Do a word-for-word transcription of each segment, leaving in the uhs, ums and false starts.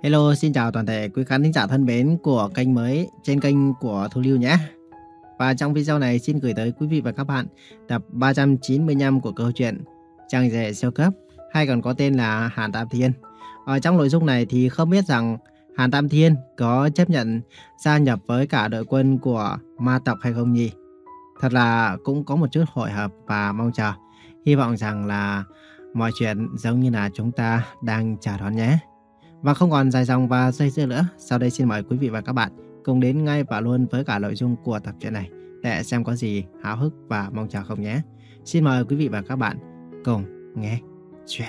Hello, xin chào toàn thể quý khán thính giả thân mến của kênh mới trên kênh của Thu Lưu nhé. Và trong video này xin gửi tới quý vị và các bạn tập ba trăm chín mươi lăm của câu chuyện Chàng rể siêu cấp hay còn có tên là Hàn Tam Thiên. Ở trong nội dung này thì không biết rằng Hàn Tam Thiên có chấp nhận gia nhập với cả đội quân của ma tộc hay không nhỉ? Thật là cũng có một chút hồi hộp và mong chờ. Hy vọng rằng là mọi chuyện giống như là chúng ta đang chờ đón nhé. Và không còn dài dòng và dây dưa nữa, sau đây xin mời quý vị và các bạn cùng đến ngay và luôn với cả nội dung của tập truyện này để xem có gì háo hức và mong chờ không nhé. Xin mời quý vị và các bạn cùng nghe chuyện.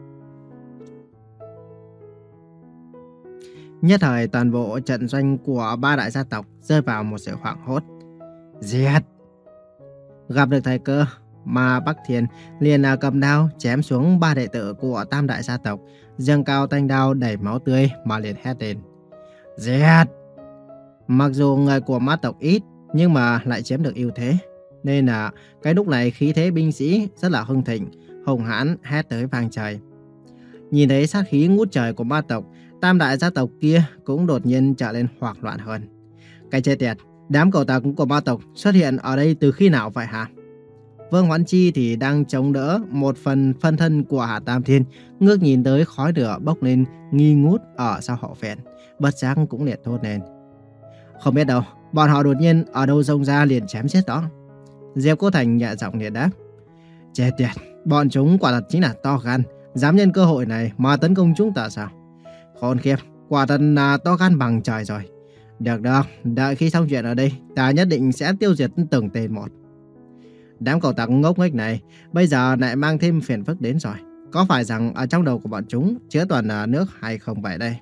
Nhất thời toàn bộ trận doanh của ba đại gia tộc rơi vào một sự hoảng hốt. Giết! Gặp được thời cơ, mà Bắc Thiên liền là cầm đao chém xuống ba đệ tử của tam đại gia tộc, giương cao thanh đao đẩy máu tươi mà liền hét lên. Giết! Mặc dù người của ma tộc ít nhưng mà lại chiếm được ưu thế, nên là cái lúc này khí thế binh sĩ rất là hưng thịnh, hùng hãn hét tới vang trời. Nhìn thấy sát khí ngút trời của ma tộc, tam đại gia tộc kia cũng đột nhiên trở lên hoảng loạn hơn. Cái chết tiệt, đám cẩu tặc của ma tộc xuất hiện ở đây từ khi nào vậy hả? Vương Hoãn Chi thì đang chống đỡ một phần phân thân của Hàn Tam Thiên, ngước nhìn tới khói lửa bốc lên nghi ngút ở sau hậu viện, bất giác cũng liệt thốt lên. Không biết đâu, bọn họ đột nhiên ở đâu xông ra liền chém chết đó. Diệp Cô Thành nhẹ giọng liền đáp. Chết tiệt, bọn chúng quả thật chính là to gan, dám nhân cơ hội này mà tấn công chúng ta sao? Khốn khiếp, quả thật là to gan bằng trời rồi. Được được, đợi khi xong chuyện ở đây, ta nhất định sẽ tiêu diệt từng tên một. Đám cẩu tặc ngốc nghếch này bây giờ lại mang thêm phiền phức đến rồi. Có phải rằng ở trong đầu của bọn chúng chứa toàn là nước hay không vậy đây?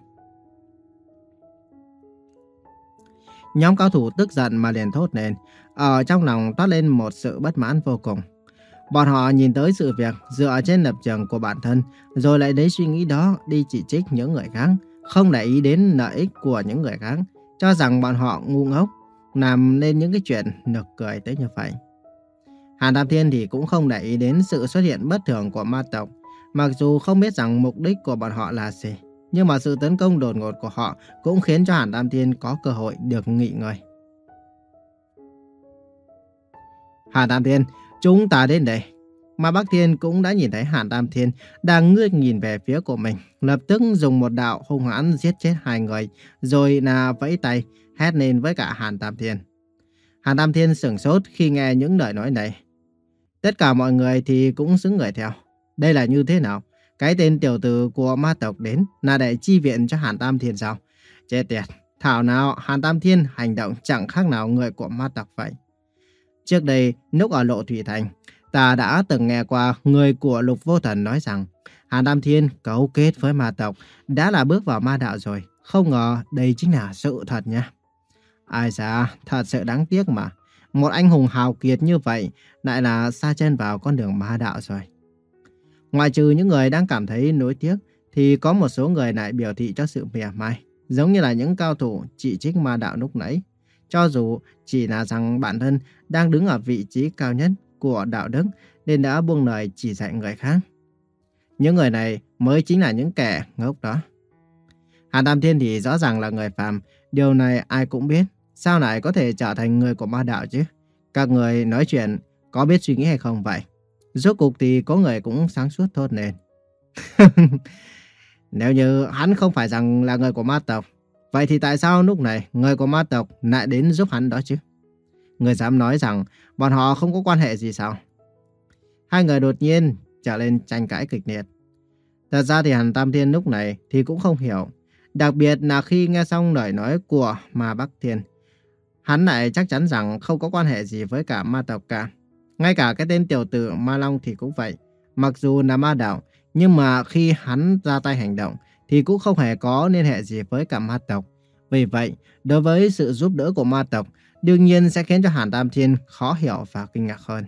Nhóm cao thủ tức giận mà liền thốt lên, ở trong lòng toát lên một sự bất mãn vô cùng. Bọn họ nhìn tới sự việc dựa trên lập trường của bản thân, rồi lại lấy suy nghĩ đó đi chỉ trích những người khác, không để ý đến lợi ích của những người khác, cho rằng bọn họ ngu ngốc, làm nên những cái chuyện nực cười tới như vậy. Hàn Tam Thiên thì cũng không để ý đến sự xuất hiện bất thường của ma tộc. Mặc dù không biết rằng mục đích của bọn họ là gì, nhưng mà sự tấn công đột ngột của họ cũng khiến cho Hàn Tam Thiên có cơ hội được nghỉ ngơi. Hàn Tam Thiên, chúng ta đến đây. Mà Bắc Thiên cũng đã nhìn thấy Hàn Tam Thiên đang ngước nhìn về phía của mình, lập tức dùng một đạo hung hãn giết chết hai người, rồi là vẫy tay hét lên với cả Hàn Tam Thiên. Hàn Tam Thiên sửng sốt khi nghe những lời nói này. Tất cả mọi người thì cũng xứng người theo. Đây là như thế nào? Cái tên tiểu tử của ma tộc đến là để chi viện cho Hàn Tam Thiên sao? Chết tiệt, thảo nào Hàn Tam Thiên hành động chẳng khác nào người của ma tộc vậy. Trước đây, lúc ở Lộ Thủy Thành, ta đã từng nghe qua người của Lục Vô Thần nói rằng Hàn Tam Thiên cấu kết với ma tộc đã là bước vào ma đạo rồi. Không ngờ đây chính là sự thật nha. Ai da, thật sự đáng tiếc mà. Một anh hùng hào kiệt như vậy lại là sa chân vào con đường ma đạo rồi. Ngoài trừ những người đang cảm thấy nối tiếc, thì có một số người lại biểu thị cho sự mỉa mai, giống như là những cao thủ chỉ trích ma đạo lúc nãy. Cho dù chỉ là rằng bản thân đang đứng ở vị trí cao nhất của đạo đức nên đã buông lời chỉ dạy người khác. Những người này mới chính là những kẻ ngốc đó. Hàn Tam Thiên thì rõ ràng là người phàm, điều này ai cũng biết. Sao lại có thể trở thành người của ma đạo chứ? Các người nói chuyện có biết suy nghĩ hay không vậy? Rốt cuộc thì có người cũng sáng suốt thốt lên. Nếu như hắn không phải rằng là người của ma tộc, vậy thì tại sao lúc này người của ma tộc lại đến giúp hắn đó chứ? Người dám nói rằng bọn họ không có quan hệ gì sao? Hai người đột nhiên trở lên tranh cãi kịch liệt. Thật ra thì Hàn Tam Thiên lúc này thì cũng không hiểu. Đặc biệt là khi nghe xong lời nói của Ma Bắc Thiên, hắn lại chắc chắn rằng không có quan hệ gì với cả ma tộc cả. Ngay cả cái tên tiểu tử Ma Long thì cũng vậy. Mặc dù là ma đạo, nhưng mà khi hắn ra tay hành động thì cũng không hề có liên hệ gì với cả ma tộc. Vì vậy, đối với sự giúp đỡ của ma tộc, đương nhiên sẽ khiến cho Hàn Tam Thiên khó hiểu và kinh ngạc hơn.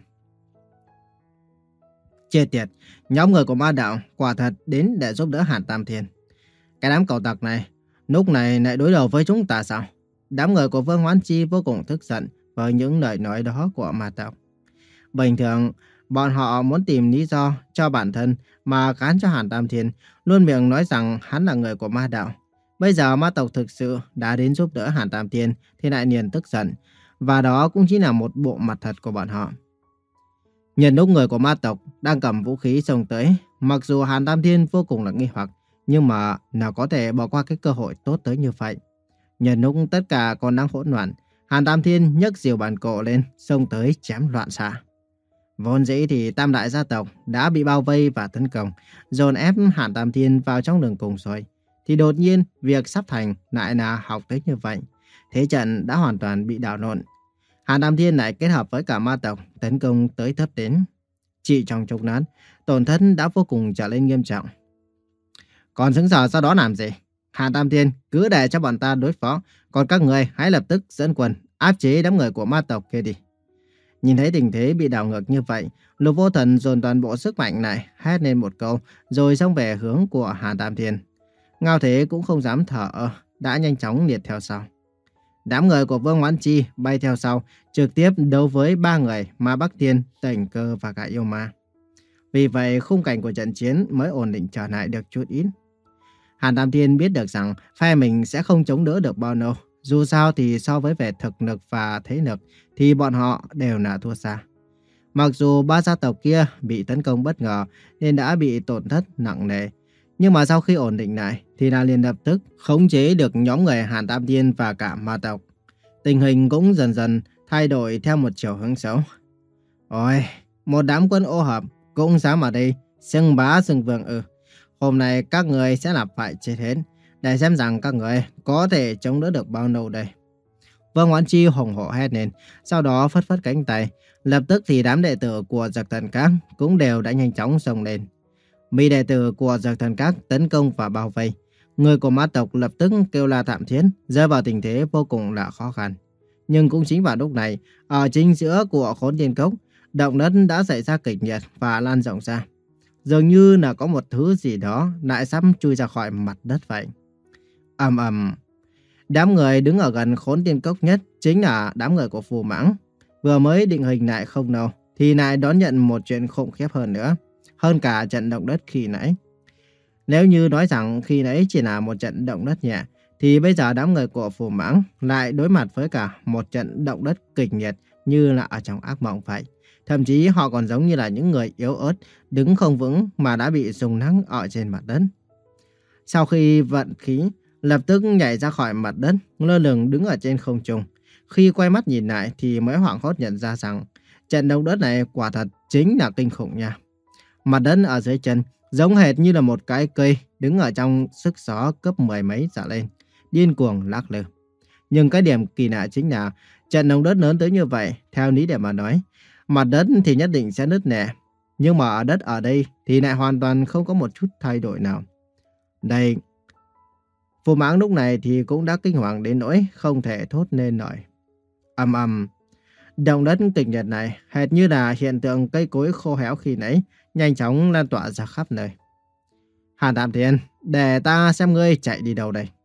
Chết tiệt, nhóm người của ma đạo quả thật đến để giúp đỡ Hàn Tam Thiên. Cái đám cẩu tặc này, lúc này lại đối đầu với chúng ta sao? Đám người của Vương Hoãn Chi vô cùng tức giận với những lời nói đó của ma tộc. Bình thường, bọn họ muốn tìm lý do cho bản thân mà gán cho Hàn Tam Thiên, luôn miệng nói rằng hắn là người của ma đạo. Bây giờ ma tộc thực sự đã đến giúp đỡ Hàn Tam Thiên thì lại liền tức giận. Và đó cũng chính là một bộ mặt thật của bọn họ. Nhìn lúc người của ma tộc đang cầm vũ khí xông tới, mặc dù Hàn Tam Thiên vô cùng là nghi hoặc, nhưng mà nào có thể bỏ qua cái cơ hội tốt tới như vậy. Nhìn lúc tất cả còn đang hỗn loạn, Hàn Tam Thiên nhấc diều bàn cổ lên, xông tới chém loạn xạ. Vốn dĩ thì tam đại gia tộc đã bị bao vây và tấn công, dồn ép Hàn Tam Thiên vào trong đường cùng rồi. Thì đột nhiên, việc sắp thành lại là học tới như vậy. Thế trận đã hoàn toàn bị đảo lộn. Hàn Tam Thiên lại kết hợp với cả ma tộc tấn công tới thấp đến. Chỉ trong chốc lát, tổn thất đã vô cùng trở lên nghiêm trọng. Còn xứng sở sau đó làm gì? Hàn Tam Thiên cứ để cho bọn ta đối phó, còn các người hãy lập tức dẫn quân áp chế đám người của ma tộc kia đi. Nhìn thấy tình thế bị đảo ngược như vậy, Lục Vô Thần dồn toàn bộ sức mạnh lại, hét lên một câu, rồi xông về hướng của Hàn Tam Thiên. Ngao Thế cũng không dám thở, đã nhanh chóng liệt theo sau. Đám người của Vương Hoán Chi bay theo sau, trực tiếp đấu với ba người Ma Bắc Thiên, Tỉnh Cơ và cả Yêu Ma. Vì vậy, khung cảnh của trận chiến mới ổn định trở lại được chút ít. Hàn Tam Thiên biết được rằng phe mình sẽ không chống đỡ được bao lâu. Dù sao thì so với về thực lực và thế lực thì bọn họ đều là thua xa. Mặc dù ba gia tộc kia bị tấn công bất ngờ nên đã bị tổn thất nặng nề, nhưng mà sau khi ổn định lại thì là liền lập tức khống chế được nhóm người Hàn Tam Thiên và cả ma tộc. Tình hình cũng dần dần thay đổi theo một chiều hướng xấu. Ôi, một đám quân ô hợp cũng dám ở đây xưng bá xưng vương ư? Hôm nay các người sẽ là phải chết hết, để xem rằng các người có thể chống đỡ được bao lâu đây. Vương Hoán Chi hùng hổ hét lên, sau đó phất phất cánh tay. Lập tức thì đám đệ tử của Dược Thần Các cũng đều đã nhanh chóng xông lên. Bị đệ tử của Dược Thần Các tấn công và bao vây. Người của ma tộc lập tức kêu la thảm thiết, rơi vào tình thế vô cùng là khó khăn. Nhưng cũng chính vào lúc này, ở chính giữa của Khốn Thiên Cốc, động đất đã xảy ra kịch liệt và lan rộng ra. Dường như là có một thứ gì đó lại sắp chui ra khỏi mặt đất vậy. Ầm ầm. Đám người đứng ở gần Khốn Thiên Cốc nhất chính là đám người của Phù Mãng. Vừa mới định hình lại không lâu thì lại đón nhận một chuyện khủng khiếp hơn nữa, hơn cả trận động đất khi nãy. Nếu như nói rằng khi nãy chỉ là một trận động đất nhẹ, thì bây giờ đám người của Phù Mãng lại đối mặt với cả một trận động đất kịch liệt như là ở trong ác mộng vậy. Thậm chí họ còn giống như là những người yếu ớt, đứng không vững mà đã bị rung lắc ở trên mặt đất. Sau khi vận khí, lập tức nhảy ra khỏi mặt đất, lơ lửng đứng ở trên không trung. Khi quay mắt nhìn lại thì mới hoảng hốt nhận ra rằng trận động đất này quả thật chính là kinh khủng nha. Mặt đất ở dưới chân giống hệt như là một cái cây đứng ở trong sức gió cấp mười mấy trở lên, điên cuồng lắc lư. Nhưng cái điểm kỳ lạ chính là trận động đất lớn tới như vậy, theo lý để mà nói, mặt đất thì nhất định sẽ nứt nẻ, nhưng mà ở đất ở đây thì lại hoàn toàn không có một chút thay đổi nào. Đây, Phù Mãng lúc này thì cũng đã kinh hoàng đến nỗi không thể thốt nên lời. Ầm ầm, động đất kịch liệt này hệt như là hiện tượng cây cối khô héo khi nãy, nhanh chóng lan tỏa ra khắp nơi. Hàn Tam Thiên, để ta xem ngươi chạy đi đâu đây.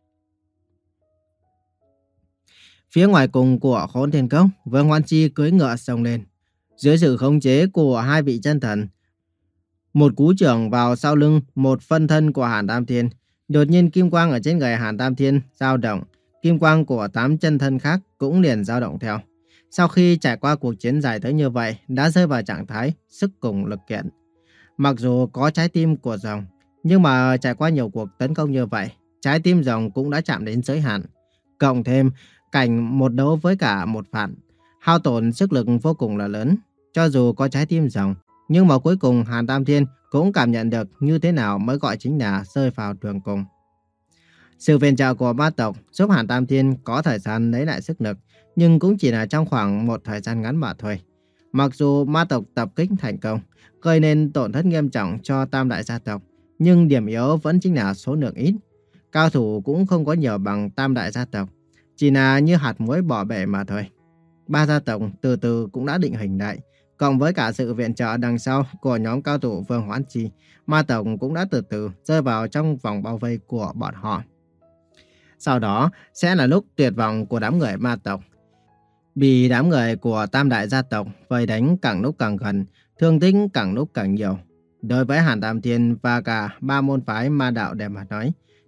Phía ngoài cùng của Khốn Thiên Cốc, Vương Hoan Chi cưỡi ngựa xông lên. Dưới sự khống chế của hai vị chân thần, một cú chưởng vào sau lưng một phân thân của Hàn Tam Thiên, đột nhiên kim quang ở trên người Hàn Tam Thiên dao động, kim quang của tám chân thân khác cũng liền dao động theo. Sau khi trải qua cuộc chiến dài tới như vậy, đã rơi vào trạng thái sức cùng lực kiện. Mặc dù có trái tim của rồng, nhưng mà trải qua nhiều cuộc tấn công như vậy, trái tim rồng cũng đã chạm đến giới hạn. Cộng thêm cảnh một đấu với cả một phản, hao tổn sức lực vô cùng là lớn. Cho dù có trái tim rồng, nhưng mà cuối cùng Hàn Tam Thiên cũng cảm nhận được như thế nào mới gọi chính là rơi vào đường cùng. Sự viện trợ của ma tộc giúp Hàn Tam Thiên có thời gian lấy lại sức lực, nhưng cũng chỉ là trong khoảng một thời gian ngắn mà thôi. Mặc dù ma tộc tập kích thành công, gây nên tổn thất nghiêm trọng cho tam đại gia tộc, nhưng điểm yếu vẫn chính là số lượng ít. Cao thủ cũng không có nhiều bằng tam đại gia tộc, chỉ là như hạt muối bỏ bể mà thôi. Ba gia tộc từ từ cũng đã định hình lại, cộng với cả sự viện trợ đằng sau của nhóm cao thủ Vương Hoán Chi, ma tộc cũng đã từ từ rơi vào trong vòng bao vây của bọn họ. Sau đó sẽ là lúc tuyệt vọng của đám người ma tộc. Bị đám người của tam đại gia tộc vây đánh càng lúc càng gần, thương tích càng lúc càng nhiều. Đối với Hàn Tam Thiên và cả ba môn phái ma đạo để mà nói,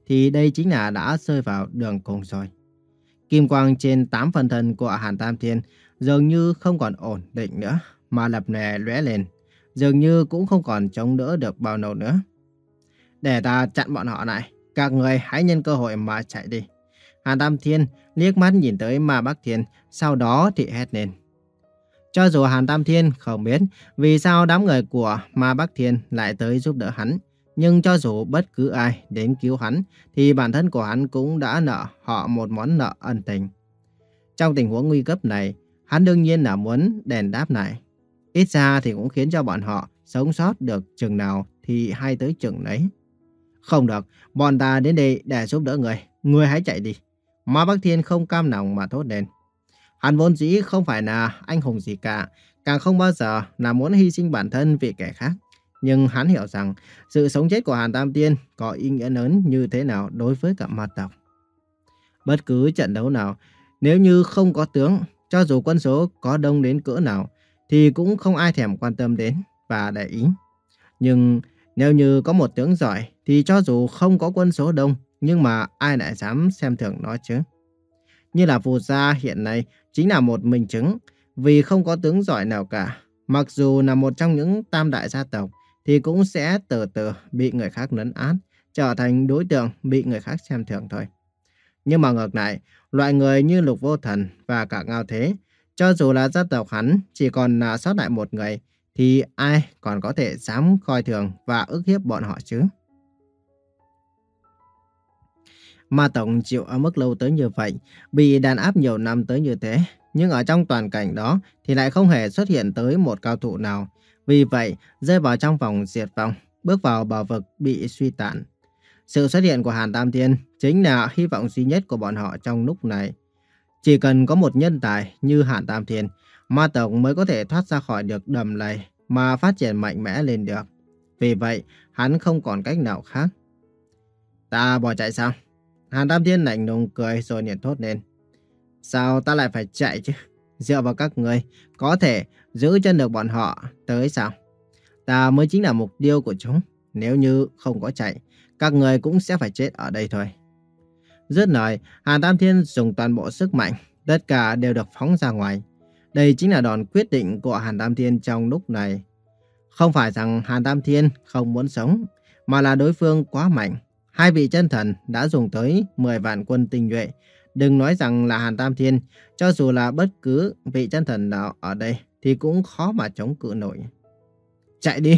thì đây chính là đã rơi vào đường cùng rồi. Kim quang trên tám phần thân của Hàn Tam Thiên dường như không còn ổn định nữa, mà lập lòe lóe lên, dường như cũng không còn chống đỡ được bao lâu nữa. Để ta chặn bọn họ lại, các người hãy nhân cơ hội mà chạy đi. Hàn Tam Thiên liếc mắt nhìn tới Ma Bắc Thiên, sau đó thì hét lên. Cho dù Hàn Tam Thiên không biết vì sao đám người của Ma Bắc Thiên lại tới giúp đỡ hắn, nhưng cho dù bất cứ ai đến cứu hắn, thì bản thân của hắn cũng đã nợ họ một món nợ ân tình. Trong tình huống nguy cấp này, hắn đương nhiên là muốn đền đáp lại. Ít ra thì cũng khiến cho bọn họ sống sót được chừng nào thì hay tới chừng đấy. Không được, bọn ta đến đây để giúp đỡ người, người hãy chạy đi. Ma Bắc Thiên không cam lòng mà thốt lên. Hắn vốn dĩ không phải là anh hùng gì cả, càng không bao giờ là muốn hy sinh bản thân vì kẻ khác. Nhưng hắn hiểu rằng sự sống chết của Hàn Tam Thiên có ý nghĩa lớn như thế nào đối với cả ma tộc. Bất cứ trận đấu nào, nếu như không có tướng, cho dù quân số có đông đến cỡ nào, thì cũng không ai thèm quan tâm đến và để ý. Nhưng nếu như có một tướng giỏi, thì cho dù không có quân số đông, nhưng mà ai lại dám xem thường nó chứ? Như là Phù Gia hiện nay chính là một minh chứng, vì không có tướng giỏi nào cả. Mặc dù là một trong những tam đại gia tộc, thì cũng sẽ từ từ bị người khác lấn át, trở thành đối tượng bị người khác xem thường thôi. Nhưng mà ngược lại, loại người như Lục Vô Thần và cả Ngao Thế, cho dù là gia tộc hắn chỉ còn là sót lại một người, thì ai còn có thể dám coi thường và ức hiếp bọn họ chứ? Ma tộc chịu ở mức lâu tới như vậy, bị đàn áp nhiều năm tới như thế, nhưng ở trong toàn cảnh đó thì lại không hề xuất hiện tới một cao thủ nào. Vì vậy, rơi vào trong vòng diệt vong, bước vào bờ vực bị suy tàn. Sự xuất hiện của Hàn Tam Thiên chính là hy vọng duy nhất của bọn họ trong lúc này. Chỉ cần có một nhân tài như Hàn Tam Thiên, ma tộc mới có thể thoát ra khỏi được đầm lầy mà phát triển mạnh mẽ lên được. Vì vậy, hắn không còn cách nào khác. Ta bỏ chạy sao? Hàn Tam Thiên lạnh lùng cười rồi liền thốt lên. Sao ta lại phải chạy chứ? Dựa vào các người, có thể giữ chân được bọn họ tới sao? Ta mới chính là mục tiêu của chúng. Nếu như không có chạy, các người cũng sẽ phải chết ở đây thôi. Dứt lời, Hàn Tam Thiên dùng toàn bộ sức mạnh, tất cả đều được phóng ra ngoài. Đây chính là đòn quyết định của Hàn Tam Thiên trong lúc này. Không phải rằng Hàn Tam Thiên không muốn sống, mà là đối phương quá mạnh. Hai vị chân thần đã dùng tới mười vạn quân tinh nhuệ. Đừng nói rằng là Hàn Tam Thiên, cho dù là bất cứ vị chân thần nào ở đây thì cũng khó mà chống cự nổi. Chạy đi!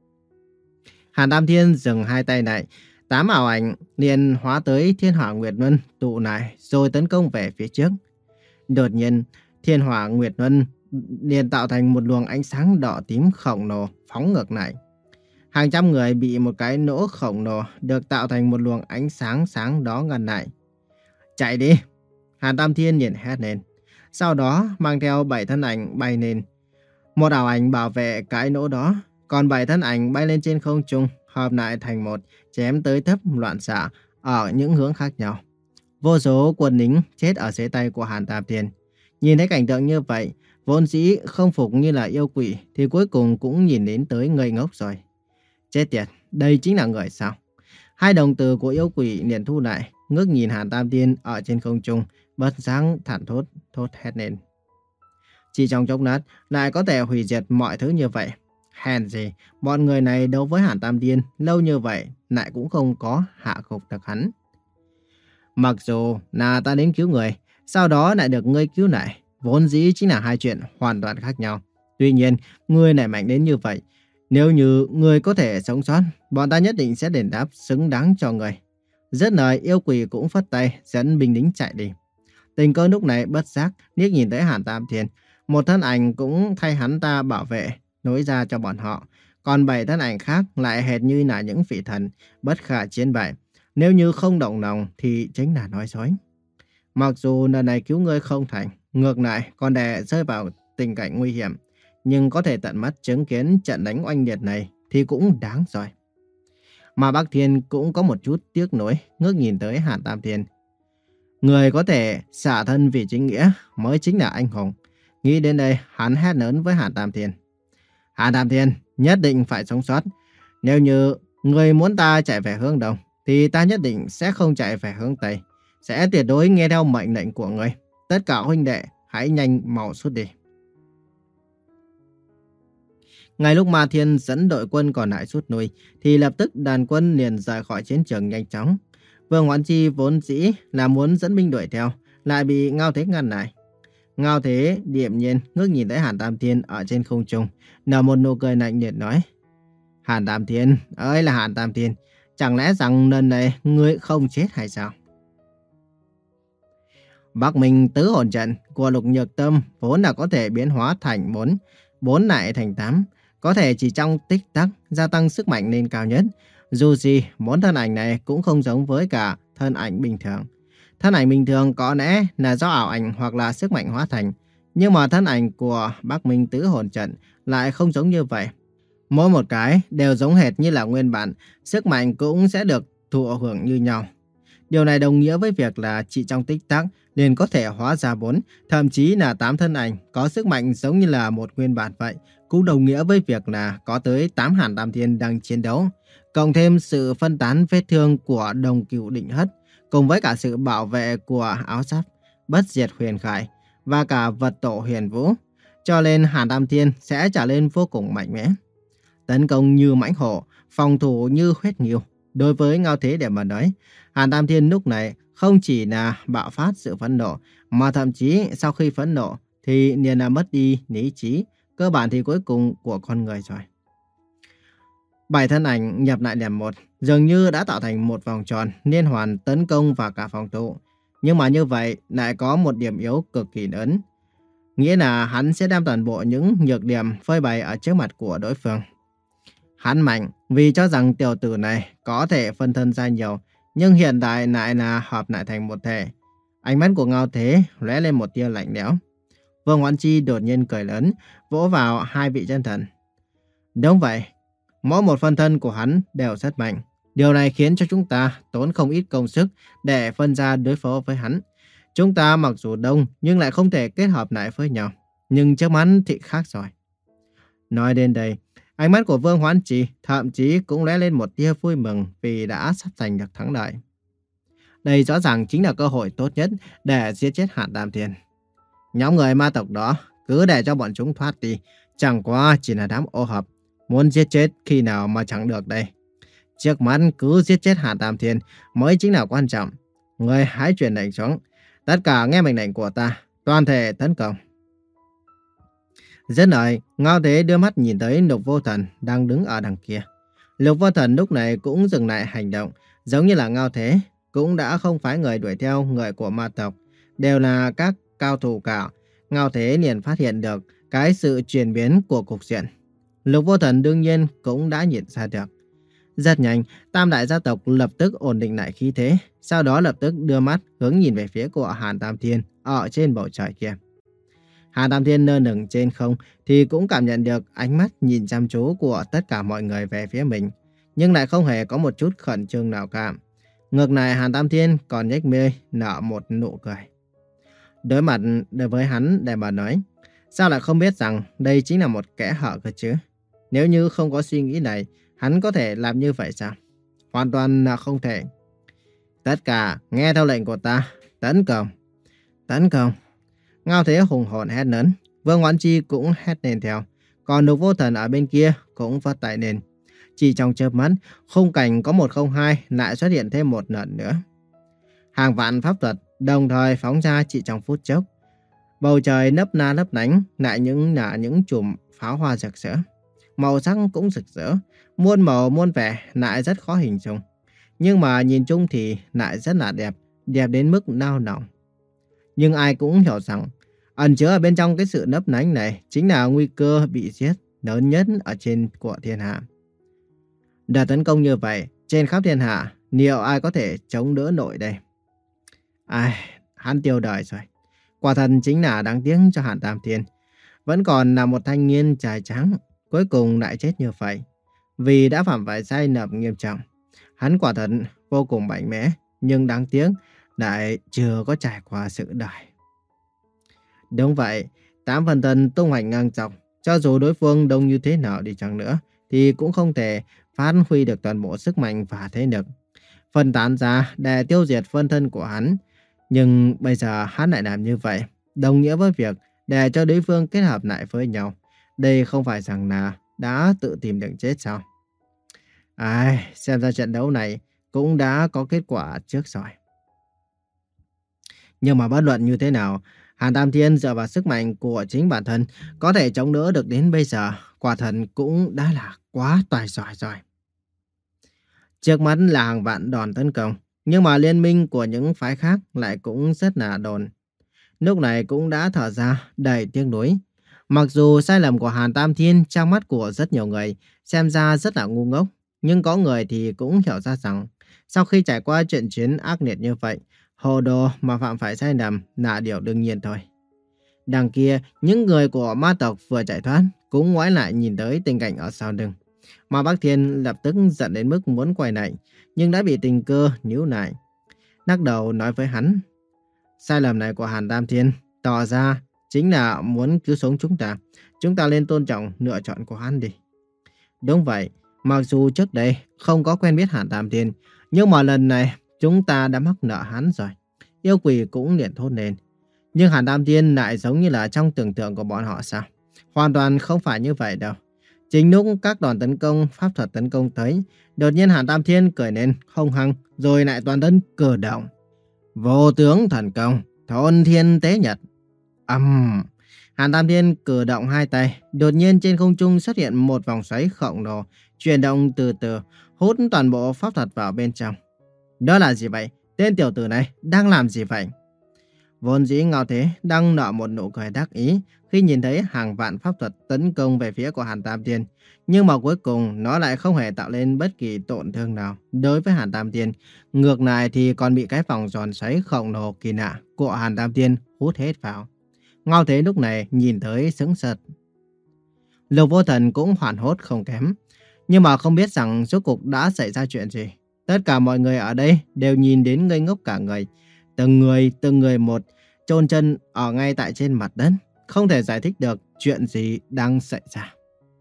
Hàn Tam Thiên dừng hai tay lại, tám ảo ảnh liền hóa tới Thiên Hỏa Nguyệt Luân tụ lại rồi tấn công về phía trước. Đột nhiên, Thiên Hỏa Nguyệt Luân liền tạo thành một luồng ánh sáng đỏ tím khổng lồ phóng ngược lại. Hàng trăm người bị một cái nỗ khổng lồ được tạo thành một luồng ánh sáng sáng đó ngăn lại. Chạy đi! Hàn Tam Thiên liền hét lên. Sau đó mang theo bảy thân ảnh bay lên. Một ảo ảnh bảo vệ cái nỗ đó, còn bảy thân ảnh bay lên trên không trung, hợp lại thành một, chém tới thấp loạn xạ ở những hướng khác nhau. Vô số quân lính chết ở dưới tay của Hàn Tam Thiên. Nhìn thấy cảnh tượng như vậy, vốn dĩ không phục như là yêu quỷ thì cuối cùng cũng nhìn đến tới ngây ngốc rồi. Chết tiệt, đây chính là người sao? Hai đồng tử của yêu quỷ liền thu lại, ngước nhìn Hàn Tam Thiên ở trên không trung, bất giác thản thốt, thốt hét lên. Chỉ trong chốc lát lại có thể hủy diệt mọi thứ như vậy. Hèn gì, bọn người này đấu với Hàn Tam Thiên lâu như vậy, lại cũng không có hạ gục được hắn. Mặc dù là ta đến cứu người, sau đó lại được ngươi cứu lại, vốn dĩ chính là hai chuyện hoàn toàn khác nhau. Tuy nhiên, ngươi lại mạnh đến như vậy. Nếu như ngươi có thể sống sót, bọn ta nhất định sẽ đền đáp xứng đáng cho ngươi. Dứt lời, yêu quỷ cũng phất tay, dẫn binh lính chạy đi. Tình cờ lúc này bất giác, liếc nhìn tới Hàn Tam Thiên. Một thân ảnh cũng thay hắn ta bảo vệ, nối ra cho bọn họ. Còn bảy thân ảnh khác lại hệt như là những vị thần, bất khả chiến bại. Nếu như không động lòng thì chính là nói dối. Mặc dù lần này cứu ngươi không thành, ngược lại còn để rơi vào tình cảnh nguy hiểm. Nhưng có thể tận mắt chứng kiến trận đánh oanh liệt này thì cũng đáng rồi. Mà Bắc Thiên cũng có một chút tiếc nuối, ngước nhìn tới Hàn Tam Thiên. Người có thể xả thân vì chính nghĩa mới chính là anh hùng. Nghĩ đến đây, hắn hét lớn với Hàn Tam Thiên. Hàn Tam Thiên, nhất định phải sống sót. Nếu như người muốn ta chạy về hướng đông, thì ta nhất định sẽ không chạy về hướng Tây, sẽ tuyệt đối nghe theo mệnh lệnh của ngươi. Tất cả huynh đệ, hãy nhanh mau rút đi. Ngay lúc Ma Thiên dẫn đội quân còn lại rút lui, thì lập tức đàn quân liền rời khỏi chiến trường nhanh chóng. Vương Hoán Chi vốn dĩ là muốn dẫn binh đuổi theo, lại bị Ngao Thế ngăn lại. Ngao Thế điềm nhiên ngước nhìn thấy Hàn Tam Thiên ở trên không trung, nở một nụ cười lạnh nhạt nói: Hàn Tam Thiên, ơi là Hàn Tam Thiên, chẳng lẽ rằng lần này ngươi không chết hay sao? Bắc Minh tứ hồn trận của Lục Nhược Tâm vốn là có thể biến hóa thành bốn, bốn lại thành tám, có thể chỉ trong tích tắc gia tăng sức mạnh lên cao nhất. Dù gì, bốn thân ảnh này cũng không giống với cả thân ảnh bình thường. Thân ảnh bình thường có lẽ là do ảo ảnh hoặc là sức mạnh hóa thành, nhưng mà thân ảnh của Bắc Minh tứ hồn trận lại không giống như vậy. Mỗi một cái đều giống hệt như là nguyên bản, sức mạnh cũng sẽ được thụ hưởng như nhau. Điều này đồng nghĩa với việc là chỉ trong tích tắc liền có thể hóa ra bốn, thậm chí là tám thân ảnh có sức mạnh giống như là một nguyên bản vậy, cũng đồng nghĩa với việc là có tới tám Hàn Tam Thiên đang chiến đấu, cộng thêm sự phân tán vết thương của Đồng Cửu Định Hất, cùng với cả sự bảo vệ của áo giáp Bất Diệt Huyền Khải và cả vật tổ Huyền Vũ, cho nên Hàn Tam Thiên sẽ trở nên vô cùng mạnh mẽ. Tấn công như mãnh hổ, phòng thủ như huyết nghiêu. Đối với Ngao Thế để mà nói, Hàn Tam Thiên lúc này không chỉ là bạo phát sự phẫn nộ, mà thậm chí sau khi phẫn nộ thì liền là mất đi lý trí, cơ bản thì cuối cùng của con người rồi. Bảy thân ảnh nhập lại làm một, dường như đã tạo thành một vòng tròn liên hoàn tấn công và cả phòng thủ. Nhưng mà như vậy lại có một điểm yếu cực kỳ lớn, nghĩa là hắn sẽ đem toàn bộ những nhược điểm phơi bày ở trước mặt của đối phương. Hắn mạnh vì cho rằng tiểu tử này có thể phân thân ra nhiều, nhưng hiện tại lại là hợp lại thành một thể. Ánh mắt của Ngao Thế lóe lên một tia lạnh lẽo. Vương Hoán Chi đột nhiên cười lớn, vỗ vào hai vị chân thần. Đúng vậy, mỗi một phân thân của hắn đều rất mạnh. Điều này khiến cho chúng ta tốn không ít công sức để phân ra đối phó với hắn. Chúng ta mặc dù đông nhưng lại không thể kết hợp lại với nhau. Nhưng trước mắt thì khác rồi. Nói đến đây, ánh mắt của Vương Hoán Chi thậm chí cũng lóe lên một tia vui mừng vì đã sắp giành được thắng lợi. Đây rõ ràng chính là cơ hội tốt nhất để giết chết Hàn Tam Thiên. Nhóm người ma tộc đó cứ để cho bọn chúng thoát đi, chẳng qua chỉ là đám ô hợp. Muốn giết chết khi nào mà chẳng được đây. Trước mắt cứ giết chết Hàn Tam Thiên mới chính là quan trọng. Người hãy truyền lệnh xuống, tất cả nghe mệnh lệnh của ta, toàn thể tấn công. Dứt lời, Ngao Thế đưa mắt nhìn thấy Lục Vô Thần đang đứng ở đằng kia. Lục Vô Thần lúc này cũng dừng lại hành động, giống như là Ngao Thế cũng đã không phải người đuổi theo người của ma tộc, đều là các cao thủ cả. Ngao Thế liền phát hiện được cái sự chuyển biến của cục diện. Lục Vô Thần đương nhiên cũng đã nhìn ra được. Rất nhanh, Tam đại gia tộc lập tức ổn định lại khí thế, sau đó lập tức đưa mắt hướng nhìn về phía của Hàn Tam Thiên ở trên bầu trời kia. Hàn Tam Thiên lơ lửng trên không thì cũng cảm nhận được ánh mắt nhìn chăm chú của tất cả mọi người về phía mình, nhưng lại không hề có một chút khẩn trương nào cả. Ngược lại, Hàn Tam Thiên còn nhếch môi nở một nụ cười. Đối mặt đối với hắn để mà nói, sao lại không biết rằng đây chính là một kẽ hở cơ chứ? Nếu như không có suy nghĩ này, hắn có thể làm như vậy sao? Hoàn toàn là không thể. Tất cả nghe theo lệnh của ta, tấn công, tấn công. Ngao Thế hùng hồn hét lớn, Vương Hoán Chi cũng hét lên theo, còn Lục Vô Thần ở bên kia cũng vất tay lên. Chỉ trong chớp mắt, khung cảnh có một không hai lại xuất hiện thêm một lần nữa. Hàng vạn pháp thuật đồng thời phóng ra chỉ trong phút chốc. Bầu trời nấp na lấp lánh lại những là những chùm pháo hoa rực rỡ. Màu sắc cũng rực rỡ, muôn màu muôn vẻ lại rất khó hình dung. Nhưng mà nhìn chung thì lại rất là đẹp, đẹp đến mức nao lòng. Nhưng ai cũng hiểu rằng, ẩn chứa ở bên trong cái sự lấp lánh này chính là nguy cơ bị giết lớn nhất ở trên của thiên hạ. Đợt tấn công như vậy, trên khắp thiên hạ, liệu ai có thể chống đỡ nổi đây? Ai, hắn tiêu đời rồi. Quả thật chính là đáng tiếc cho Hàn Tam Thiên. Vẫn còn là một thanh niên trai trắng, cuối cùng lại chết như vậy. Vì đã phạm phải sai lầm nghiêm trọng. Hắn quả thật vô cùng mạnh mẽ, nhưng đáng tiếc lại chưa có trải qua sự đời. Đúng vậy, tám phần thân tung hoành ngang dọc, cho dù đối phương đông như thế nào đi chăng nữa, thì cũng không thể phát huy được toàn bộ sức mạnh và thế lực. phân tán ra để tiêu diệt phân thân của hắn. Nhưng bây giờ hắn lại làm như vậy, đồng nghĩa với việc để cho đối phương kết hợp lại với nhau. Đây không phải rằng là đã tự tìm đường chết sao? Ai, xem ra trận đấu này cũng đã có kết quả trước rồi. Nhưng mà bất luận như thế nào, Hàn Tam Thiên dựa vào sức mạnh của chính bản thân có thể chống đỡ được đến bây giờ, quả thật cũng đã là quá tài giỏi rồi. Trước mắt là hàng vạn đòn tấn công, nhưng mà liên minh của những phái khác lại cũng rất là đồn. Lúc này cũng đã thở ra đầy tiếc nuối. Mặc dù sai lầm của Hàn Tam Thiên trong mắt của rất nhiều người xem ra rất là ngu ngốc, nhưng có người thì cũng hiểu ra rằng sau khi trải qua trận chiến ác liệt như vậy, hồ đồ mà phạm phải sai lầm là điều đương nhiên thôi. Đằng kia, những người của ma tộc vừa chạy thoát cũng ngoái lại nhìn tới tình cảnh ở sau lưng. Mà Bắc Thiên lập tức giận đến mức muốn quay lại, nhưng đã bị tình cơ níu lại. Lắc đầu nói với hắn, sai lầm này của Hàn Tam Thiên tỏ ra chính là muốn cứu sống chúng ta. Chúng ta nên tôn trọng lựa chọn của hắn đi. Đúng vậy, mặc dù trước đây không có quen biết Hàn Tam Thiên, nhưng mà lần này chúng ta đã mắc nợ hắn rồi. Yêu quỷ cũng liền thốt lên. Nhưng Hàn Tam Thiên lại giống như là trong tưởng tượng của bọn họ sao? Hoàn toàn không phải như vậy đâu. Chính lúc các đòn tấn công, pháp thuật tấn công tới, đột nhiên Hàn Tam Thiên cười lên hung hăng, rồi lại toàn thân cử động. Vô tướng thần công, thôn thiên tế nhật. Ầm. Um, Hàn Tam Thiên cử động hai tay, đột nhiên trên không trung xuất hiện một vòng xoáy khổng lồ, chuyển động từ từ, hút toàn bộ pháp thuật vào bên trong. Đó là gì vậy? Tên tiểu tử này đang làm gì vậy? Vốn dĩ Ngao Thế đang nở một nụ cười đắc ý khi nhìn thấy hàng vạn pháp thuật tấn công về phía của Hàn Tam Thiên. Nhưng mà cuối cùng nó lại không hề tạo lên bất kỳ tổn thương nào đối với Hàn Tam Thiên. Ngược lại thì còn bị cái vòng tròn xoáy khổng lồ kỳ lạ của Hàn Tam Thiên hút hết vào. Ngao Thế lúc này nhìn tới sững sờ. Lục Vô Thần cũng hoảng hốt không kém. Nhưng mà không biết rằng rốt cuộc đã xảy ra chuyện gì. Tất cả mọi người ở đây đều nhìn đến ngây ngốc cả người. Từng người, từng người một, chôn chân ở ngay tại trên mặt đất. Không thể giải thích được chuyện gì đang xảy ra.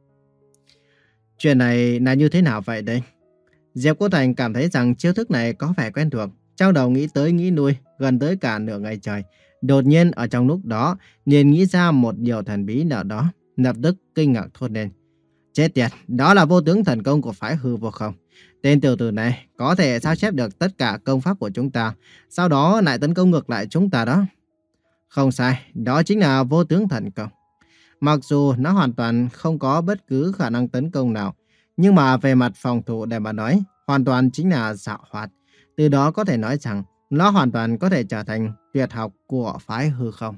Chuyện này là như thế nào vậy đây? Diệp Cô Thành cảm thấy rằng chiêu thức này có vẻ quen thuộc. Trong đầu nghĩ tới nghĩ lui, gần tới cả nửa ngày trời. Đột nhiên ở trong lúc đó, liền nghĩ ra một điều thần bí nào đó. Lập tức kinh ngạc thốt lên. Chết tiệt, đó là vô tướng thần công của phái Hư Vô Không. Tên tiểu tử này có thể sao chép được tất cả công pháp của chúng ta, sau đó lại tấn công ngược lại chúng ta đó. Không sai, đó chính là vô tướng thần công. Mặc dù nó hoàn toàn không có bất cứ khả năng tấn công nào, nhưng mà về mặt phòng thủ để mà nói, hoàn toàn chính là xảo hoạt. Từ đó có thể nói rằng nó hoàn toàn có thể trở thành tuyệt học của phái Hư Không.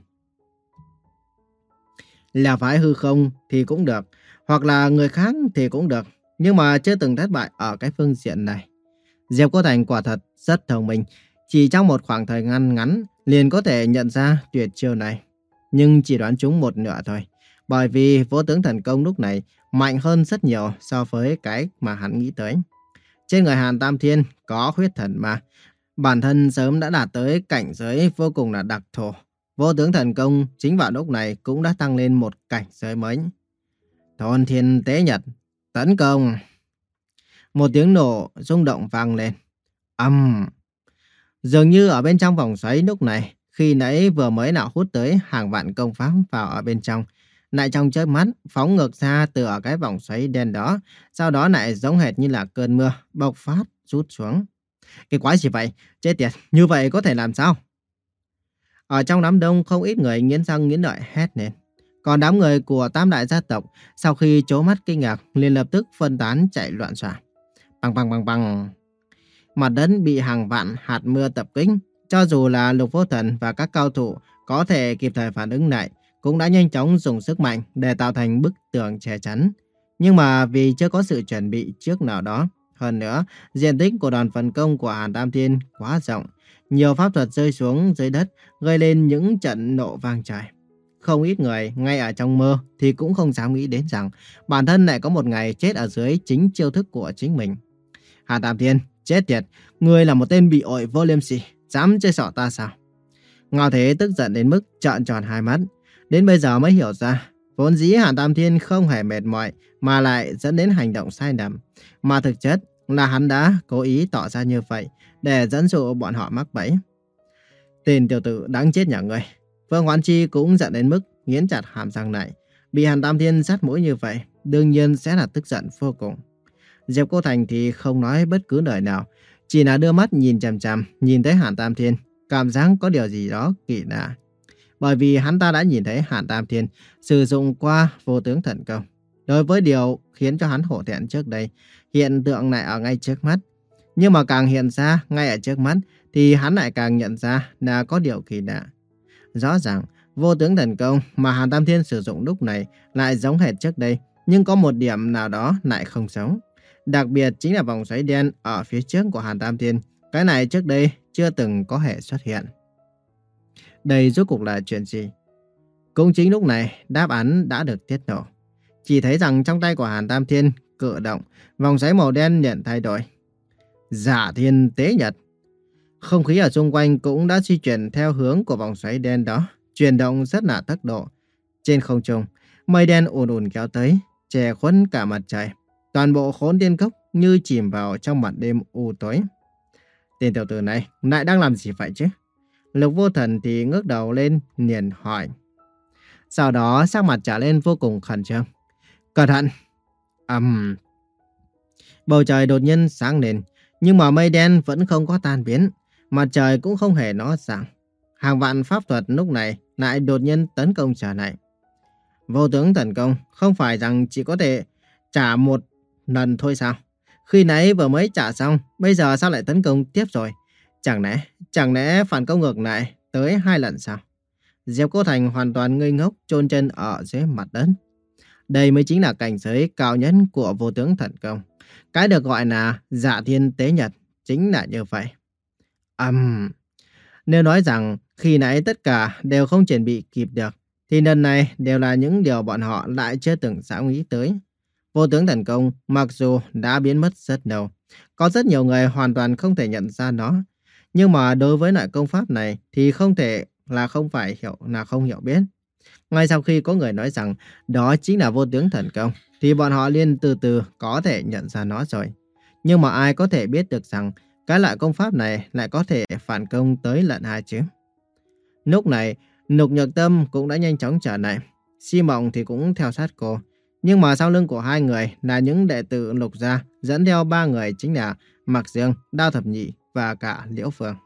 Là phái Hư Không thì cũng được, hoặc là người khác thì cũng được, nhưng mà chưa từng thất bại ở cái phương diện này. Diệp Cô Thành quả thật rất thông minh, chỉ trong một khoảng thời gian ngắn liền có thể nhận ra tuyệt chiêu này. Nhưng chỉ đoán trúng một nửa thôi, bởi vì vô tướng thần công lúc này mạnh hơn rất nhiều so với cái mà hắn nghĩ tới. Trên người Hàn Tam Thiên có huyết thần ma, bản thân sớm đã đạt tới cảnh giới vô cùng là đặc thù. Vô tướng thần công chính vào lúc này cũng đã tăng lên một cảnh giới mới. Thôn thiên tế nhật, tấn công. Một tiếng nổ rung động vang lên. Ầm. Um. Dường như ở bên trong vòng xoáy lúc này, khi nãy vừa mới nào hút tới hàng vạn công pháp vào ở bên trong, lại trong chớp mắt phóng ngược ra từ ở cái vòng xoáy đen đó, sau đó lại giống hệt như là cơn mưa bộc phát rút xuống. Cái quái gì vậy? Chết tiệt, như vậy có thể làm sao? Ở trong đám đông không ít người nghiến răng nghiến lợi hét lên. Còn đám người của tam đại gia tộc sau khi trố mắt kinh ngạc liền lập tức phân tán chạy loạn xạ. Bằng bằng bằng bằng. Mặt đất bị hàng vạn hạt mưa tập kích. Cho dù là Lục Vô Thần và các cao thủ có thể kịp thời phản ứng lại, cũng đã nhanh chóng dùng sức mạnh để tạo thành bức tường che chắn. Nhưng mà vì chưa có sự chuẩn bị trước nào đó, hơn nữa, diện tích của đòn phản công của Hàn Tam Thiên quá rộng, nhiều pháp thuật rơi xuống dưới đất, gây lên những trận nổ vang trời. Không ít người ngay ở trong mơ thì cũng không dám nghĩ đến rằng bản thân lại có một ngày chết ở dưới chính chiêu thức của chính mình. Hàn Tam Thiên, chết tiệt, ngươi là một tên bị ổi vô liêm sỉ, dám chơi xỏ ta sao? Ngao Thế tức giận đến mức trợn tròn hai mắt, đến bây giờ mới hiểu ra, vốn dĩ Hàn Tam Thiên không hề mệt mỏi mà lại dẫn đến hành động sai lầm, mà thực chất là hắn đã cố ý tỏ ra như vậy để dẫn dụ bọn họ mắc bẫy. Tên tiểu tử đáng chết nhà ngươi. Phương Hoán Chi cũng giận đến mức nghiến chặt hàm răng lại. Bị Hàn Tam Thiên sát mũi như vậy, đương nhiên sẽ là tức giận vô cùng. Diệp Cô Thành thì không nói bất cứ lời nào, chỉ là đưa mắt nhìn chằm chằm, nhìn thấy Hàn Tam Thiên, cảm giác có điều gì đó kỳ lạ. Bởi vì hắn ta đã nhìn thấy Hàn Tam Thiên sử dụng qua vô tướng thần công. Đối với điều khiến cho hắn hổ thẹn trước đây, hiện tượng này ở ngay trước mắt. Nhưng mà càng hiện ra ngay ở trước mắt thì hắn lại càng nhận ra là có điều kỳ lạ. Rõ ràng, vô tướng thần công mà Hàn Tam Thiên sử dụng lúc này lại giống hệt trước đây, nhưng có một điểm nào đó lại không giống. Đặc biệt chính là vòng xoáy đen ở phía trước của Hàn Tam Thiên. Cái này trước đây chưa từng có hề xuất hiện. Đây rốt cuộc là chuyện gì? Cũng chính lúc này, đáp án đã được tiết lộ. Chỉ thấy rằng trong tay của Hàn Tam Thiên cử động, vòng xoáy màu đen nhận thay đổi. Giả thiên tế nhật. Không khí ở xung quanh cũng đã di chuyển theo hướng của vòng xoáy đen đó, chuyển động rất là tốc độ. Trên không trung, mây đen ùn ùn kéo tới, che khuất cả mặt trời. Toàn bộ Khốn Tiên Cốc như chìm vào trong màn đêm u tối. Tên tiểu tử này lại đang làm gì vậy chứ? Lục Vô Thần thì ngước đầu lên liền hỏi. Sau đó sắc mặt trở lên vô cùng khẩn trương. Cẩn thận! Ầm! Um. Bầu trời đột nhiên sáng lên, nhưng mà mây đen vẫn không có tan biến, mặt trời cũng không hề nó dạng. Hàng vạn pháp thuật lúc này lại đột nhiên tấn công trở lại. Vô tướng thần công không phải rằng chỉ có thể trả một lần thôi sao? Khi nãy vừa mới trả xong, bây giờ sao lại tấn công tiếp rồi? Chẳng lẽ, chẳng lẽ phản công ngược lại tới hai lần sao? Diệp Cô Thành hoàn toàn ngây ngốc chôn chân ở dưới mặt đất. Đây mới chính là cảnh giới cao nhất của vô tướng thần công. Cái được gọi là dạ thiên tế nhật chính là như vậy. Ầm. Um, nếu nói rằng khi nãy tất cả đều không chuẩn bị kịp được, thì lần này đều là những điều bọn họ lại chưa từng dám nghĩ tới. Vô tướng thần công mặc dù đã biến mất rất lâu, có rất nhiều người hoàn toàn không thể nhận ra nó. Nhưng mà đối với loại công pháp này thì không thể là không phải hiểu là không hiểu biết. Ngay sau khi có người nói rằng đó chính là vô tướng thần công, thì bọn họ liền từ từ có thể nhận ra nó rồi. Nhưng mà ai có thể biết được rằng cái loại công pháp này lại có thể phản công tới lần hai chứ? Lúc này, Lục Nhược Tâm cũng đã nhanh chóng trở lại. Si Mộng thì cũng theo sát cô. Nhưng mà sau lưng của hai người là những đệ tử Lục gia, dẫn theo ba người chính là Mạc Dương, Đao Thập Nhị và cả Liễu Phương.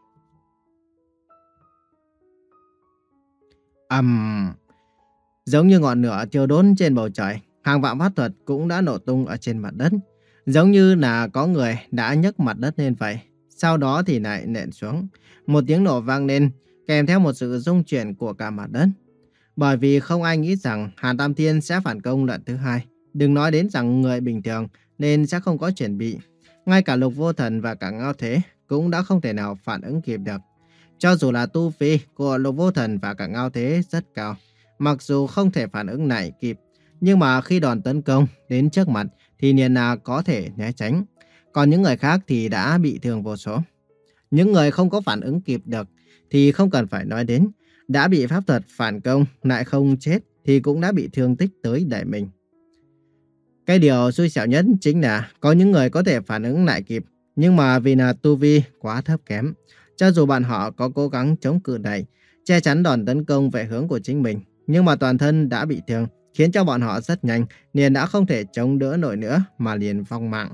Ầm! Um, giống như ngọn lửa thiêu đốt trên bầu trời, hàng vạn pháp thuật cũng đã nổ tung ở trên mặt đất. Giống như là có người đã nhấc mặt đất lên vậy. Sau đó thì lại nện xuống. Một tiếng nổ vang lên, kèm theo một sự rung chuyển của cả mặt đất. Bởi vì không ai nghĩ rằng Hàn Tam Thiên sẽ phản công lần thứ hai. Đừng nói đến rằng người bình thường nên sẽ không có chuẩn bị. Ngay cả Lục Vô Thần và cả Ngao Thế cũng đã không thể nào phản ứng kịp được. Cho dù là tu vi của Lục Vô Thần và cả Ngao Thế rất cao, mặc dù không thể phản ứng lại kịp, nhưng mà khi đòn tấn công đến trước mặt thì liền là có thể né tránh. Còn những người khác thì đã bị thương vô số. Những người không có phản ứng kịp được thì không cần phải nói đến. Đã bị pháp thuật phản công lại không chết thì cũng đã bị thương tích tới đầy mình. Cái điều xui xẻo nhất chính là có những người có thể phản ứng lại kịp, nhưng mà vì là tu vi quá thấp kém, cho dù bạn họ có cố gắng chống cự đẩy, che chắn đòn tấn công về hướng của chính mình, nhưng mà toàn thân đã bị thương, khiến cho bọn họ rất nhanh liền đã không thể chống đỡ nổi nữa mà liền vong mạng.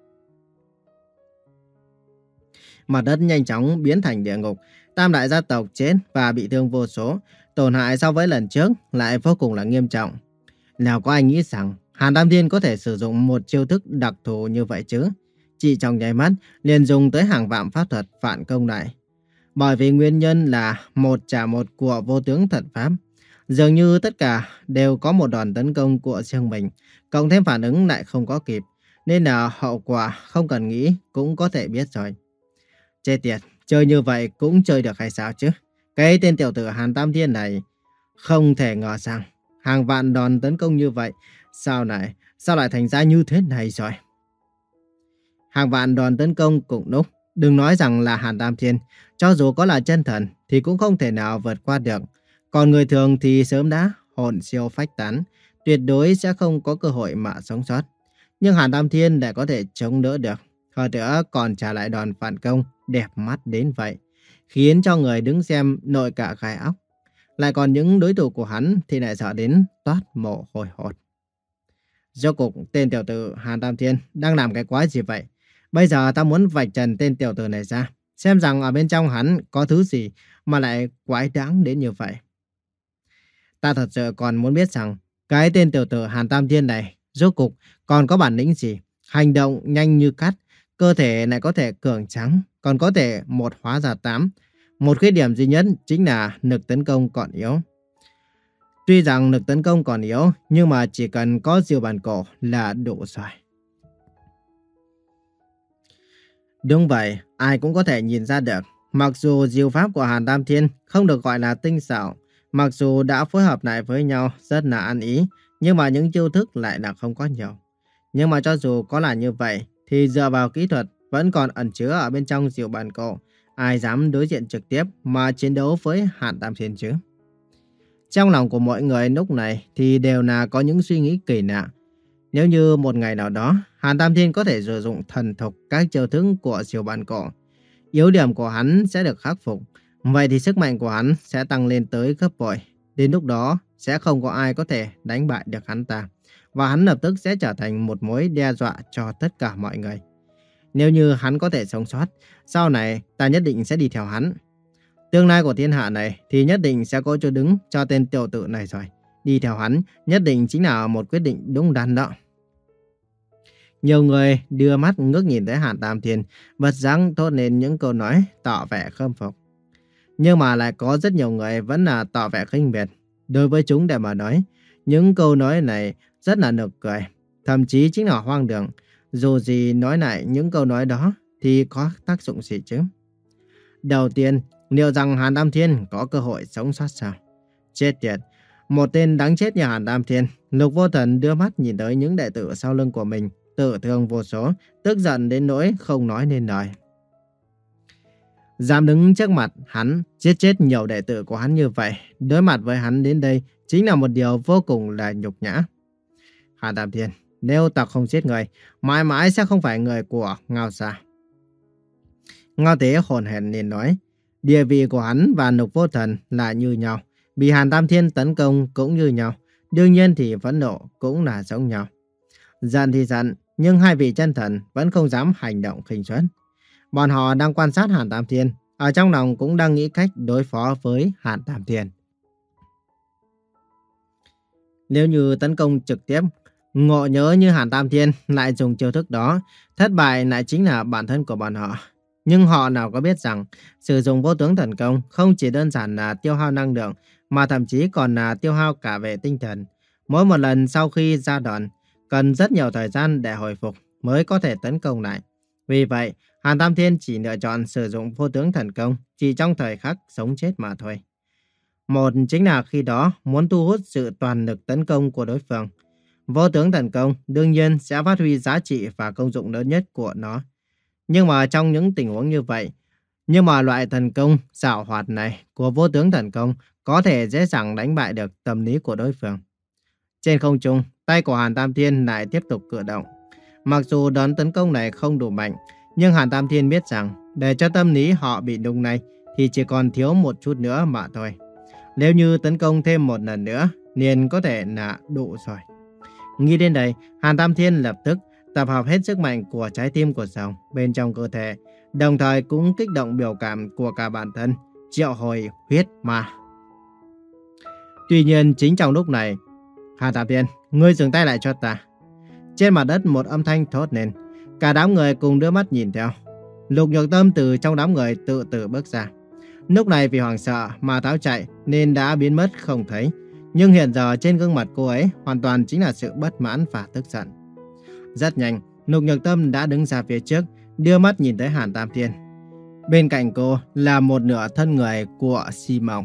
Mặt đất nhanh chóng biến thành địa ngục, tam đại gia tộc chết và bị thương vô số, tổn hại so với lần trước lại vô cùng là nghiêm trọng. Nào có ai nghĩ rằng Hàn Tam Thiên có thể sử dụng một chiêu thức đặc thù như vậy chứ? Chỉ trong nháy mắt liền dùng tới hàng vạn pháp thuật phản công lại. Bởi vì nguyên nhân là một trả một của vô tướng thần pháp. Dường như tất cả đều có một đòn tấn công của riêng mình, cộng thêm phản ứng lại không có kịp, nên là hậu quả không cần nghĩ cũng có thể biết rồi. Chết tiệt, chơi như vậy cũng chơi được hay sao chứ? Cái tên tiểu tử Hàn Tam Thiên này không thể ngờ rằng hàng vạn đòn tấn công như vậy, sao lại, sao lại thành ra như thế này rồi? Hàng vạn đòn tấn công cùng lúc, đừng nói rằng là Hàn Tam Thiên, cho dù có là chân thần thì cũng không thể nào vượt qua được. Còn người thường thì sớm đã hồn siêu phách tán, tuyệt đối sẽ không có cơ hội mà sống sót. Nhưng Hàn Tam Thiên lại có thể chống đỡ được. hơn nữa còn trả lại đòn phản công đẹp mắt đến vậy, khiến cho người đứng xem nổi cả gai óc. Lại còn những đối thủ của hắn thì lại sợ đến toát mồ hôi hột. Rốt cuộc tên tiểu tử Hàn Tam Thiên đang làm cái quái gì vậy? Bây giờ ta muốn vạch trần tên tiểu tử này ra, xem rằng ở bên trong hắn có thứ gì mà lại quái đáng đến như vậy. Ta thật sự còn muốn biết rằng cái tên tiểu tử Hàn Tam Thiên này rốt cuộc còn có bản lĩnh gì, hành động nhanh như cắt, cơ thể này có thể cường tráng, còn có thể một hóa ra tám. Một khuyết điểm duy nhất chính là lực tấn công còn yếu. Tuy rằng lực tấn công còn yếu, nhưng mà chỉ cần có diều bàn cổ là đủ rồi. Đúng vậy, ai cũng có thể nhìn ra được. Mặc dù diều pháp của Hàn Tam Thiên không được gọi là tinh xảo, mặc dù đã phối hợp lại với nhau rất là ăn ý, nhưng mà những chiêu thức lại là không có nhiều. Nhưng mà cho dù có là như vậy, thì dựa vào kỹ thuật vẫn còn ẩn chứa ở bên trong diều bàn cổ. Ai dám đối diện trực tiếp mà chiến đấu với Hàn Tam Thiên chứ? Trong lòng của mọi người lúc này thì đều là có những suy nghĩ kỳ lạ. Nếu như một ngày nào đó Hàn Tam Thiên có thể sử dụng thần thục các chiêu thức của diều bàn cổ, yếu điểm của hắn sẽ được khắc phục, vậy thì sức mạnh của hắn sẽ tăng lên tới gấp bội. Đến lúc đó sẽ không có ai có thể đánh bại được hắn ta, và hắn lập tức sẽ trở thành một mối đe dọa cho tất cả mọi người. Nếu như hắn có thể sống sót, sau này ta nhất định sẽ đi theo hắn. Tương lai của thiên hạ này thì nhất định sẽ có chỗ đứng cho tên tiểu tử này rồi. Đi theo hắn nhất định chính là một quyết định đúng đắn đó. Nhiều người đưa mắt ngước nhìn tới Hàn Tam Thiên, bật giác thốt lên những câu nói tỏ vẻ khâm phục. Nhưng mà lại có rất nhiều người vẫn là tỏ vẻ khinh miệt. Đối với chúng để mà nói, những câu nói này rất là nực cười, thậm chí chính là hoang đường. Dù gì nói lại những câu nói đó thì có tác dụng gì chứ? Đầu tiên, liệu rằng Hàn Tam Thiên có cơ hội sống sót sao? Chết tiệt, một tên đáng chết như Hàn Tam Thiên. Lục Vô Thần đưa mắt nhìn tới những đệ tử sau lưng của mình, tử thương vô số, tức giận đến nỗi không nói nên lời. Dám đứng trước mặt hắn, giết chết nhiều đệ tử của hắn như vậy, đối mặt với hắn đến đây chính là một điều vô cùng là nhục nhã. Hàn Tam Thiên, nếu ta không giết người, mãi mãi sẽ không phải người của Ngao Gia. Ngao Tế hồn hển liền nói, địa vị của hắn và Lục Vô Thần là như nhau, bị Hàn Tam Thiên tấn công cũng như nhau, đương nhiên thì phẫn nộ cũng là giống nhau. Giận thì giận, nhưng hai vị chân thần vẫn không dám hành động khinh suất. Bọn họ đang quan sát Hàn Tam Thiên, ở trong lòng cũng đang nghĩ cách đối phó với Hàn Tam Thiên. Nếu như tấn công trực tiếp, ngộ nhớ như Hàn Tam Thiên lại dùng chiêu thức đó, thất bại lại chính là bản thân của bọn họ. Nhưng họ nào có biết rằng sử dụng vô tướng thần công không chỉ đơn giản là tiêu hao năng lượng, mà thậm chí còn là tiêu hao cả về tinh thần. Mỗi một lần sau khi ra đòn, cần rất nhiều thời gian để hồi phục mới có thể tấn công lại. Vì vậy, Hàn Tam Thiên chỉ lựa chọn sử dụng vô tướng thần công chỉ trong thời khắc sống chết mà thôi. Một chính là khi đó muốn thu hút sự toàn lực tấn công của đối phương. Vô tướng thần công đương nhiên sẽ phát huy giá trị và công dụng lớn nhất của nó. Nhưng mà trong những tình huống như vậy, nhưng mà loại thần công xảo hoạt này của vô tướng thần công có thể dễ dàng đánh bại được tâm lý của đối phương. Trên không trung, tay của Hàn Tam Thiên lại tiếp tục cử động. Mặc dù đòn tấn công này không đủ mạnh, nhưng Hàn Tam Thiên biết rằng để cho tâm lý họ bị đụng này thì chỉ còn thiếu một chút nữa mà thôi. Nếu như tấn công thêm một lần nữa, liền có thể là đủ rồi. Nghĩ đến đây, Hàn Tam Thiên lập tức tập hợp hết sức mạnh của trái tim của rồng bên trong cơ thể, đồng thời cũng kích động biểu cảm của cả bản thân, triệu hồi huyết ma. Tuy nhiên chính trong lúc này, Hàn Tam Thiên, ngươi dừng tay lại cho ta. Trên mặt đất một âm thanh thốt lên, cả đám người cùng đưa mắt nhìn theo. Lục Nhược Tâm từ trong đám người tự tử bước ra. Lúc này vì hoảng sợ mà tháo chạy nên đã biến mất không thấy. Nhưng hiện giờ trên gương mặt cô ấy hoàn toàn chính là sự bất mãn và tức giận. Rất nhanh, Lục Nhược Tâm đã đứng ra phía trước, đưa mắt nhìn tới Hàn Tam Thiên. Bên cạnh cô là một nửa thân người của Si Mộng.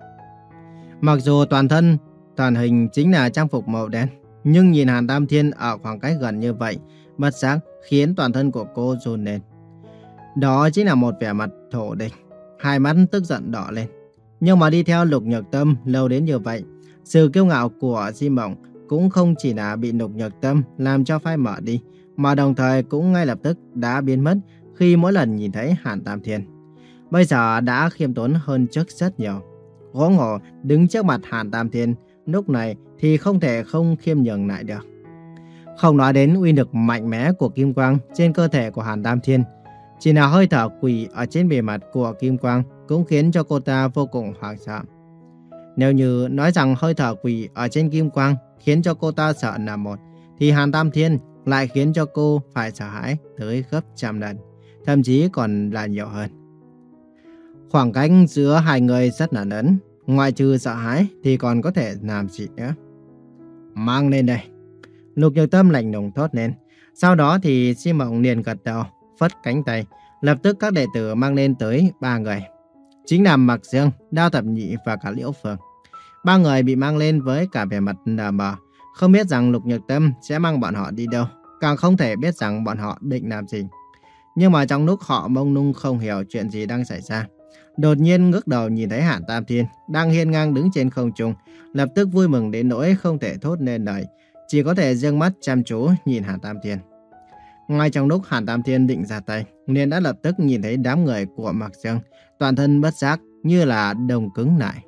Mặc dù toàn thân, toàn hình chính là trang phục màu đen, nhưng nhìn Hàn Tam Thiên ở khoảng cách gần như vậy, bất giác khiến toàn thân của cô run lên. Đó chính là một vẻ mặt thổ địch, hai mắt tức giận đỏ lên. Nhưng mà đi theo Lục Nhược Tâm lâu đến như vậy, sự kiêu ngạo của Si Mộng cũng không chỉ là bị Lục Nhược Tâm làm cho phai mở đi, mà đồng thời cũng ngay lập tức đã biến mất khi mỗi lần nhìn thấy Hàn Tam Thiên. Bây giờ đã khiêm tốn hơn trước rất nhiều. Gỗ ngộ đứng trước mặt Hàn Tam Thiên, lúc này thì không thể không khiêm nhường lại được. Không nói đến uy lực mạnh mẽ của kim quang trên cơ thể của Hàn Tam Thiên, chỉ là hơi thở quỷ ở trên bề mặt của kim quang cũng khiến cho cô ta vô cùng hoảng sợ. Nếu như nói rằng hơi thở quỷ ở trên kim quang khiến cho cô ta sợ là một, thì Hàn Tam Thiên lại khiến cho cô phải sợ hãi tới gấp trăm lần, thậm chí còn là nhiều hơn. Khoảng cách giữa hai người rất là lớn, ngoại trừ sợ hãi thì còn có thể làm gì nữa. Mang lên đây. Lục Nhược Tâm lạnh lùng thốt lên. Sau đó thì Di Mộng liền gật đầu, phất cánh tay, lập tức các đệ tử mang lên tới ba người. Chính là Mạc Dương, Đao Thập Nhị và cả Liễu Phượng. Ba người bị mang lên với cả vẻ mặt lờ mờ, không biết rằng Lục Nhược Tâm sẽ mang bọn họ đi đâu, càng không thể biết rằng bọn họ định làm gì. Nhưng mà trong lúc họ mông lung không hiểu chuyện gì đang xảy ra, đột nhiên ngước đầu nhìn thấy Hàn Tam Thiên đang hiên ngang đứng trên không trung, lập tức vui mừng đến nỗi không thể thốt nên lời, chỉ có thể giương mắt chăm chú nhìn Hàn Tam Thiên. Ngay trong lúc Hàn Tam Thiên định ra tay, liền đã lập tức nhìn thấy đám người của Mạc Dương, toàn thân bất giác như là đông cứng lại.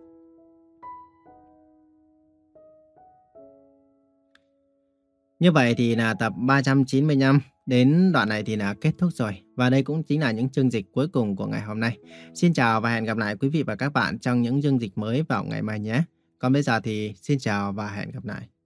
Như vậy thì là tập ba trăm chín mươi lăm đến đoạn này thì là kết thúc rồi. Và đây cũng chính là những chương dịch cuối cùng của ngày hôm nay. Xin chào và hẹn gặp lại quý vị và các bạn trong những chương dịch mới vào ngày mai nhé. Còn bây giờ thì xin chào và hẹn gặp lại.